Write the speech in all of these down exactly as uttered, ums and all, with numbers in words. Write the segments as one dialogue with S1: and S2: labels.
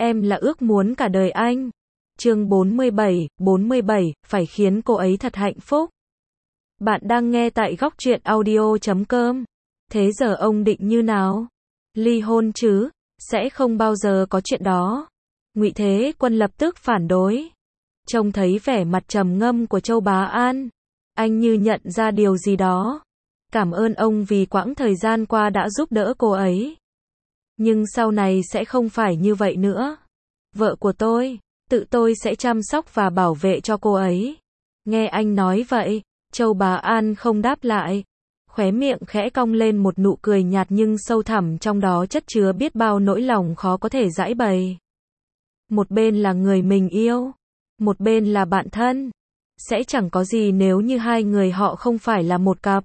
S1: em là ước muốn cả đời anh. Chương bốn mươi bảy, bốn mươi bảy, phải khiến cô ấy thật hạnh phúc. Bạn đang nghe tại góc truyện audio chấm com. Thế giờ ông định như nào? Ly hôn chứ? Sẽ không bao giờ có chuyện đó. Ngụy Thế Quân lập tức phản đối. Trông thấy vẻ mặt trầm ngâm của Châu Bá An, anh như nhận ra điều gì đó. Cảm ơn ông vì quãng thời gian qua đã giúp đỡ cô ấy. Nhưng sau này sẽ không phải như vậy nữa. Vợ của tôi, tự tôi sẽ chăm sóc và bảo vệ cho cô ấy. Nghe anh nói vậy, Châu Bá An không đáp lại. Khóe miệng khẽ cong lên một nụ cười nhạt nhưng sâu thẳm trong đó chất chứa biết bao nỗi lòng khó có thể giãi bày. Một bên là người mình yêu, một bên là bạn thân. Sẽ chẳng có gì nếu như hai người họ không phải là một cặp.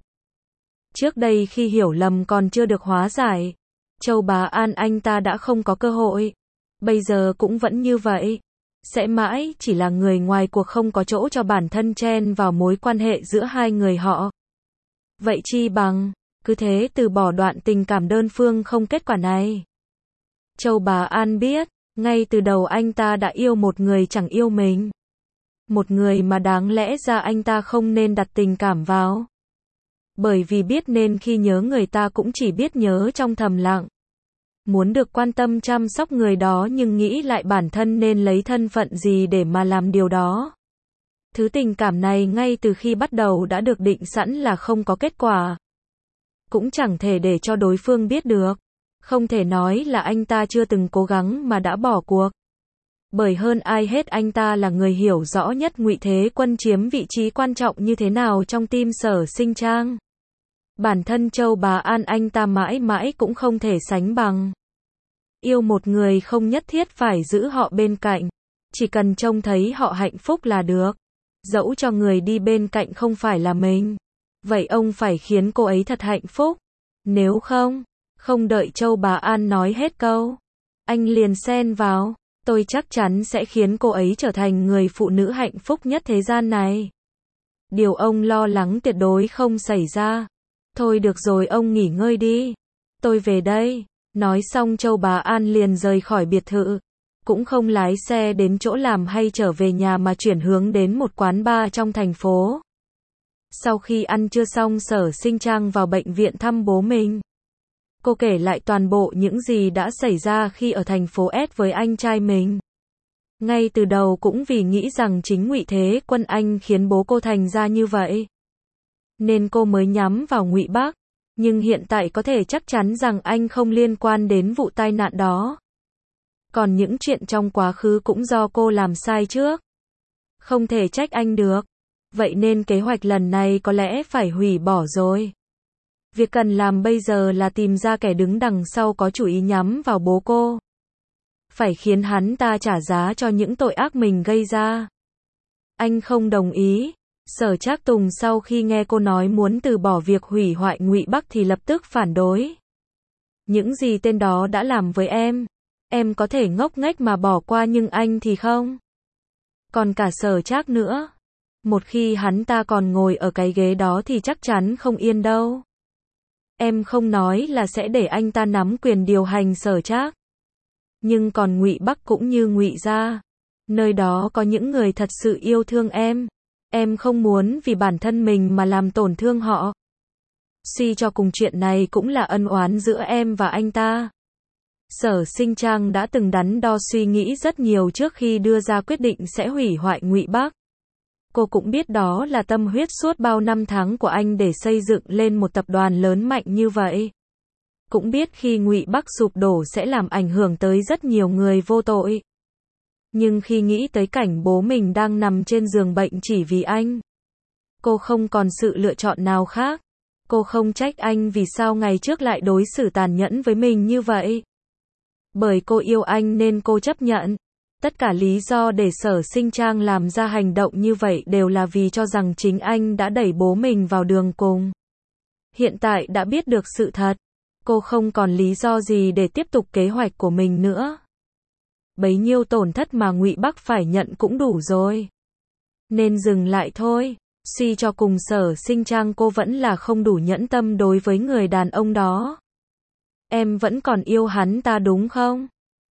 S1: Trước đây khi hiểu lầm còn chưa được hóa giải, Châu Bá An anh ta đã không có cơ hội. Bây giờ cũng vẫn như vậy. Sẽ mãi chỉ là người ngoài cuộc không có chỗ cho bản thân chen vào mối quan hệ giữa hai người họ. Vậy chi bằng, cứ thế từ bỏ đoạn tình cảm đơn phương không kết quả này. Châu Bá An biết, ngay từ đầu anh ta đã yêu một người chẳng yêu mình. Một người mà đáng lẽ ra anh ta không nên đặt tình cảm vào. Bởi vì biết nên khi nhớ người ta cũng chỉ biết nhớ trong thầm lặng. Muốn được quan tâm chăm sóc người đó nhưng nghĩ lại bản thân nên lấy thân phận gì để mà làm điều đó. Thứ tình cảm này ngay từ khi bắt đầu đã được định sẵn là không có kết quả. Cũng chẳng thể để cho đối phương biết được. Không thể nói là anh ta chưa từng cố gắng mà đã bỏ cuộc. Bởi hơn ai hết anh ta là người hiểu rõ nhất Ngụy Thế Quân chiếm vị trí quan trọng như thế nào trong tim Sở Sinh Trang. Bản thân Châu Bá An anh ta mãi mãi cũng không thể sánh bằng. Yêu một người không nhất thiết phải giữ họ bên cạnh. Chỉ cần trông thấy họ hạnh phúc là được. Dẫu cho người đi bên cạnh không phải là mình. Vậy ông phải khiến cô ấy thật hạnh phúc. Nếu không, không đợi Châu Bá An nói hết câu, anh liền xen vào. Tôi chắc chắn sẽ khiến cô ấy trở thành người phụ nữ hạnh phúc nhất thế gian này. Điều ông lo lắng tuyệt đối không xảy ra. Thôi được rồi ông nghỉ ngơi đi. Tôi về đây. Nói xong Châu Bá An liền rời khỏi biệt thự. Cũng không lái xe đến chỗ làm hay trở về nhà mà chuyển hướng đến một quán bar trong thành phố. Sau khi ăn trưa xong Sở Sinh Trang vào bệnh viện thăm bố mình. Cô kể lại toàn bộ những gì đã xảy ra khi ở thành phố S với anh trai mình. Ngay từ đầu cũng vì nghĩ rằng chính Ngụy Thế Quân anh khiến bố cô thành ra như vậy. Nên cô mới nhắm vào Ngụy Bắc. Nhưng hiện tại có thể chắc chắn rằng anh không liên quan đến vụ tai nạn đó. Còn những chuyện trong quá khứ cũng do cô làm sai trước. Không thể trách anh được. Vậy nên kế hoạch lần này có lẽ phải hủy bỏ rồi. Việc cần làm bây giờ là tìm ra kẻ đứng đằng sau có chủ ý nhắm vào bố cô. Phải khiến hắn ta trả giá cho những tội ác mình gây ra. Anh không đồng ý. Sở Trác Tùng sau khi nghe cô nói muốn từ bỏ việc hủy hoại Ngụy Bắc thì lập tức phản đối. Những gì tên đó đã làm với em, em có thể ngốc nghếch mà bỏ qua nhưng anh thì không. Còn cả Sở Trác nữa. Một khi hắn ta còn ngồi ở cái ghế đó thì chắc chắn không yên đâu. Em không nói là sẽ để anh ta nắm quyền điều hành Sở Trác. Nhưng còn Ngụy Bắc cũng như Ngụy gia. Nơi đó có những người thật sự yêu thương em. Em không muốn vì bản thân mình mà làm tổn thương họ. Suy cho cùng chuyện này cũng là ân oán giữa em và anh ta. Sở Sinh Trang đã từng đắn đo suy nghĩ rất nhiều trước khi đưa ra quyết định sẽ hủy hoại Ngụy Bắc. Cô cũng biết đó là tâm huyết suốt bao năm tháng của anh để xây dựng lên một tập đoàn lớn mạnh như vậy. Cũng biết khi Ngụy Bắc sụp đổ sẽ làm ảnh hưởng tới rất nhiều người vô tội. Nhưng khi nghĩ tới cảnh bố mình đang nằm trên giường bệnh chỉ vì anh, cô không còn sự lựa chọn nào khác. Cô không trách anh vì sao ngày trước lại đối xử tàn nhẫn với mình như vậy. Bởi cô yêu anh nên cô chấp nhận. Tất cả lý do để Sở Sinh Trang làm ra hành động như vậy đều là vì cho rằng chính anh đã đẩy bố mình vào đường cùng. Hiện tại đã biết được sự thật, cô không còn lý do gì để tiếp tục kế hoạch của mình nữa. Bấy nhiêu tổn thất mà Ngụy Bắc phải nhận cũng đủ rồi. Nên dừng lại thôi. Suy cho cùng Sở Sinh Trang cô vẫn là không đủ nhẫn tâm đối với người đàn ông đó. Em vẫn còn yêu hắn ta đúng không?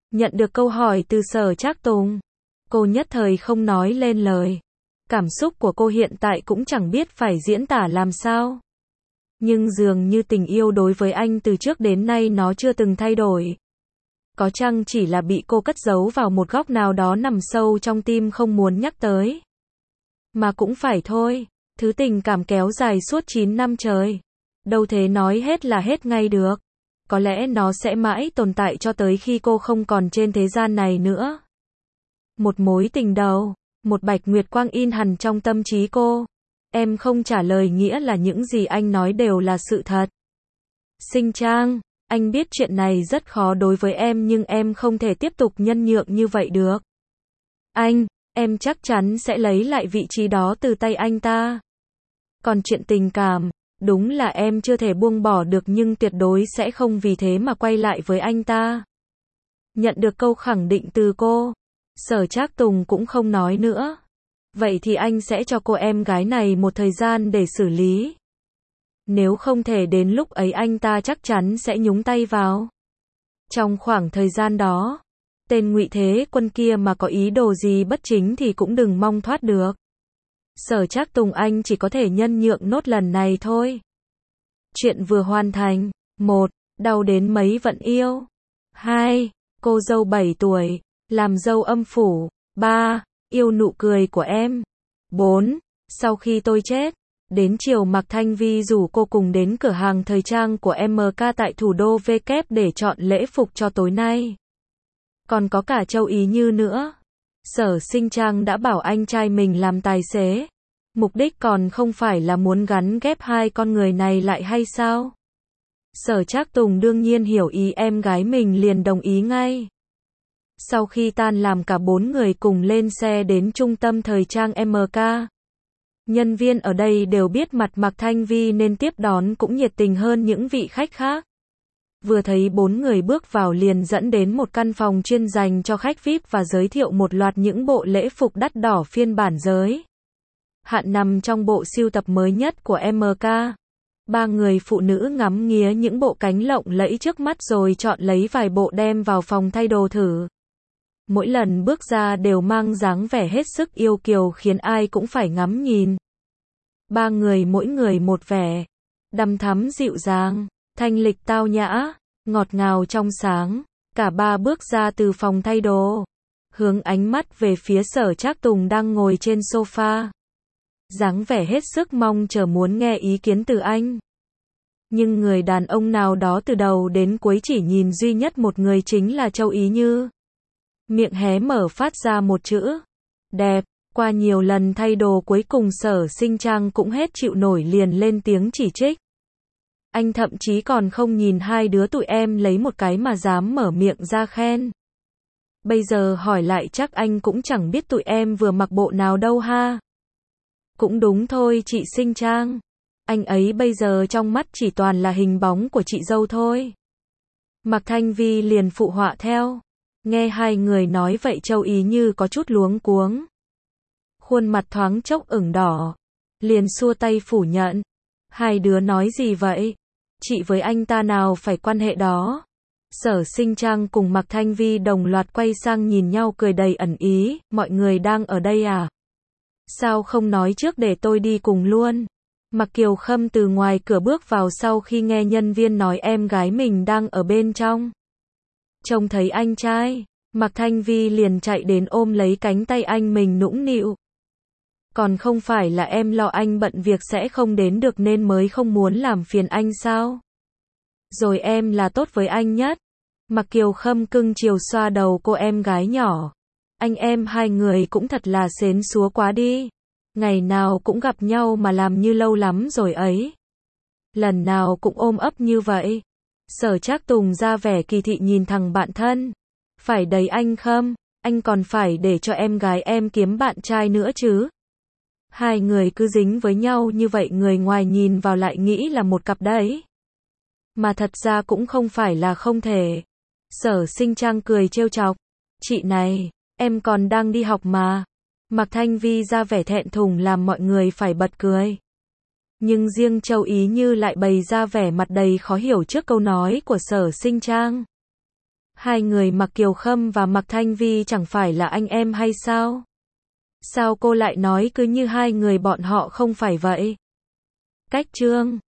S1: Nhận được câu hỏi từ Sở Trác Tùng, cô nhất thời không nói lên lời. Cảm xúc của cô hiện tại cũng chẳng biết phải diễn tả làm sao. Nhưng dường như tình yêu đối với anh từ trước đến nay nó chưa từng thay đổi. Có chăng chỉ là bị cô cất giấu vào một góc nào đó nằm sâu trong tim không muốn nhắc tới. Mà cũng phải thôi, thứ tình cảm kéo dài suốt chín năm trời. Đâu thế nói hết là hết ngay được. Có lẽ nó sẽ mãi tồn tại cho tới khi cô không còn trên thế gian này nữa. Một mối tình đầu, một bạch nguyệt quang in hằn trong tâm trí cô. Em không trả lời nghĩa là những gì anh nói đều là sự thật. Sinh Trang, anh biết chuyện này rất khó đối với em nhưng em không thể tiếp tục nhân nhượng như vậy được. Anh, em chắc chắn sẽ lấy lại vị trí đó từ tay anh ta. Còn chuyện tình cảm, đúng là em chưa thể buông bỏ được nhưng tuyệt đối sẽ không vì thế mà quay lại với anh ta. Nhận được câu khẳng định từ cô, Sở Trác Tùng cũng không nói nữa. Vậy thì anh sẽ cho cô em gái này một thời gian để xử lý. Nếu không thể đến lúc ấy anh ta chắc chắn sẽ nhúng tay vào. Trong khoảng thời gian đó, tên Ngụy Thế Quân kia mà có ý đồ gì bất chính thì cũng đừng mong thoát được. Sở Trác Tùng anh chỉ có thể nhân nhượng nốt lần này thôi. Chuyện vừa hoàn thành. một. Đau đến mấy vẫn yêu. hai. Cô dâu bảy tuổi, làm dâu âm phủ. ba. Yêu nụ cười của em. bốn. Sau khi tôi chết. Đến chiều Mạc Thanh Vi rủ cô cùng đến cửa hàng thời trang của em ca tại thủ đô V K để chọn lễ phục cho tối nay. Còn có cả Châu Ý Như nữa. Sở Sinh Trang đã bảo anh trai mình làm tài xế. Mục đích còn không phải là muốn gắn ghép hai con người này lại hay sao? Sở Trác Tùng đương nhiên hiểu ý em gái mình liền đồng ý ngay. Sau khi tan làm cả bốn người cùng lên xe đến trung tâm thời trang em ca. Nhân viên ở đây đều biết mặt Mạc Thanh Vi nên tiếp đón cũng nhiệt tình hơn những vị khách khác. Vừa thấy bốn người bước vào liền dẫn đến một căn phòng chuyên dành cho khách vi ai pi và giới thiệu một loạt những bộ lễ phục đắt đỏ phiên bản giới. Hạn nằm trong bộ sưu tập mới nhất của em ca. Ba người phụ nữ ngắm nghía những bộ cánh lộng lẫy trước mắt rồi chọn lấy vài bộ đem vào phòng thay đồ thử. Mỗi lần bước ra đều mang dáng vẻ hết sức yêu kiều khiến ai cũng phải ngắm nhìn. Ba người mỗi người một vẻ. Đằm thắm dịu dàng, thanh lịch tao nhã, ngọt ngào trong sáng. Cả ba bước ra từ phòng thay đồ. Hướng ánh mắt về phía Sở Trác Tùng đang ngồi trên sofa. Dáng vẻ hết sức mong chờ muốn nghe ý kiến từ anh. Nhưng người đàn ông nào đó từ đầu đến cuối chỉ nhìn duy nhất một người chính là Châu Ý Như. Miệng hé mở phát ra một chữ. Đẹp. Qua nhiều lần thay đồ cuối cùng Sở Sinh Trang cũng hết chịu nổi liền lên tiếng chỉ trích. Anh thậm chí còn không nhìn hai đứa tụi em lấy một cái mà dám mở miệng ra khen. Bây giờ hỏi lại chắc anh cũng chẳng biết tụi em vừa mặc bộ nào đâu ha. Cũng đúng thôi chị Sinh Trang. Anh ấy bây giờ trong mắt chỉ toàn là hình bóng của chị dâu thôi. Mạc Thanh Vi liền phụ họa theo. Nghe hai người nói vậy Châu Ý Như có chút luống cuống. Khuôn mặt thoáng chốc ửng đỏ. Liền xua tay phủ nhận. Hai đứa nói gì vậy? Chị với anh ta nào phải quan hệ đó? Sở Sinh Trang cùng Mạc Thanh Vi đồng loạt quay sang nhìn nhau cười đầy ẩn ý. Mọi người đang ở đây à? Sao không nói trước để tôi đi cùng luôn? Mạc Kiều Khâm từ ngoài cửa bước vào sau khi nghe nhân viên nói em gái mình đang ở bên trong. Trông thấy anh trai, Mạc Thanh Vi liền chạy đến ôm lấy cánh tay anh mình nũng nịu. Còn không phải là em lo anh bận việc sẽ không đến được nên mới không muốn làm phiền anh sao? Rồi em là tốt với anh nhất. Mạc Kiều Khâm cưng chiều xoa đầu cô em gái nhỏ. Anh em hai người cũng thật là xến xúa quá đi. Ngày nào cũng gặp nhau mà làm như lâu lắm rồi ấy. Lần nào cũng ôm ấp như vậy. Sở Trác Tùng ra vẻ kỳ thị nhìn thằng bạn thân. Phải đấy anh Khâm, anh còn phải để cho em gái em kiếm bạn trai nữa chứ. Hai người cứ dính với nhau như vậy người ngoài nhìn vào lại nghĩ là một cặp đấy. Mà thật ra cũng không phải là không thể. Sở Sinh Trang cười trêu chọc. Chị này, em còn đang đi học mà. Mạc Thanh Vi ra vẻ thẹn thùng làm mọi người phải bật cười. Nhưng riêng Châu Ý Như lại bày ra vẻ mặt đầy khó hiểu trước câu nói của Sở Sinh Trang. Hai người Mạc Kiều Khâm và Mạc Thanh Vi chẳng phải là anh em hay sao? Sao cô lại nói cứ như hai người bọn họ không phải vậy? Cách chương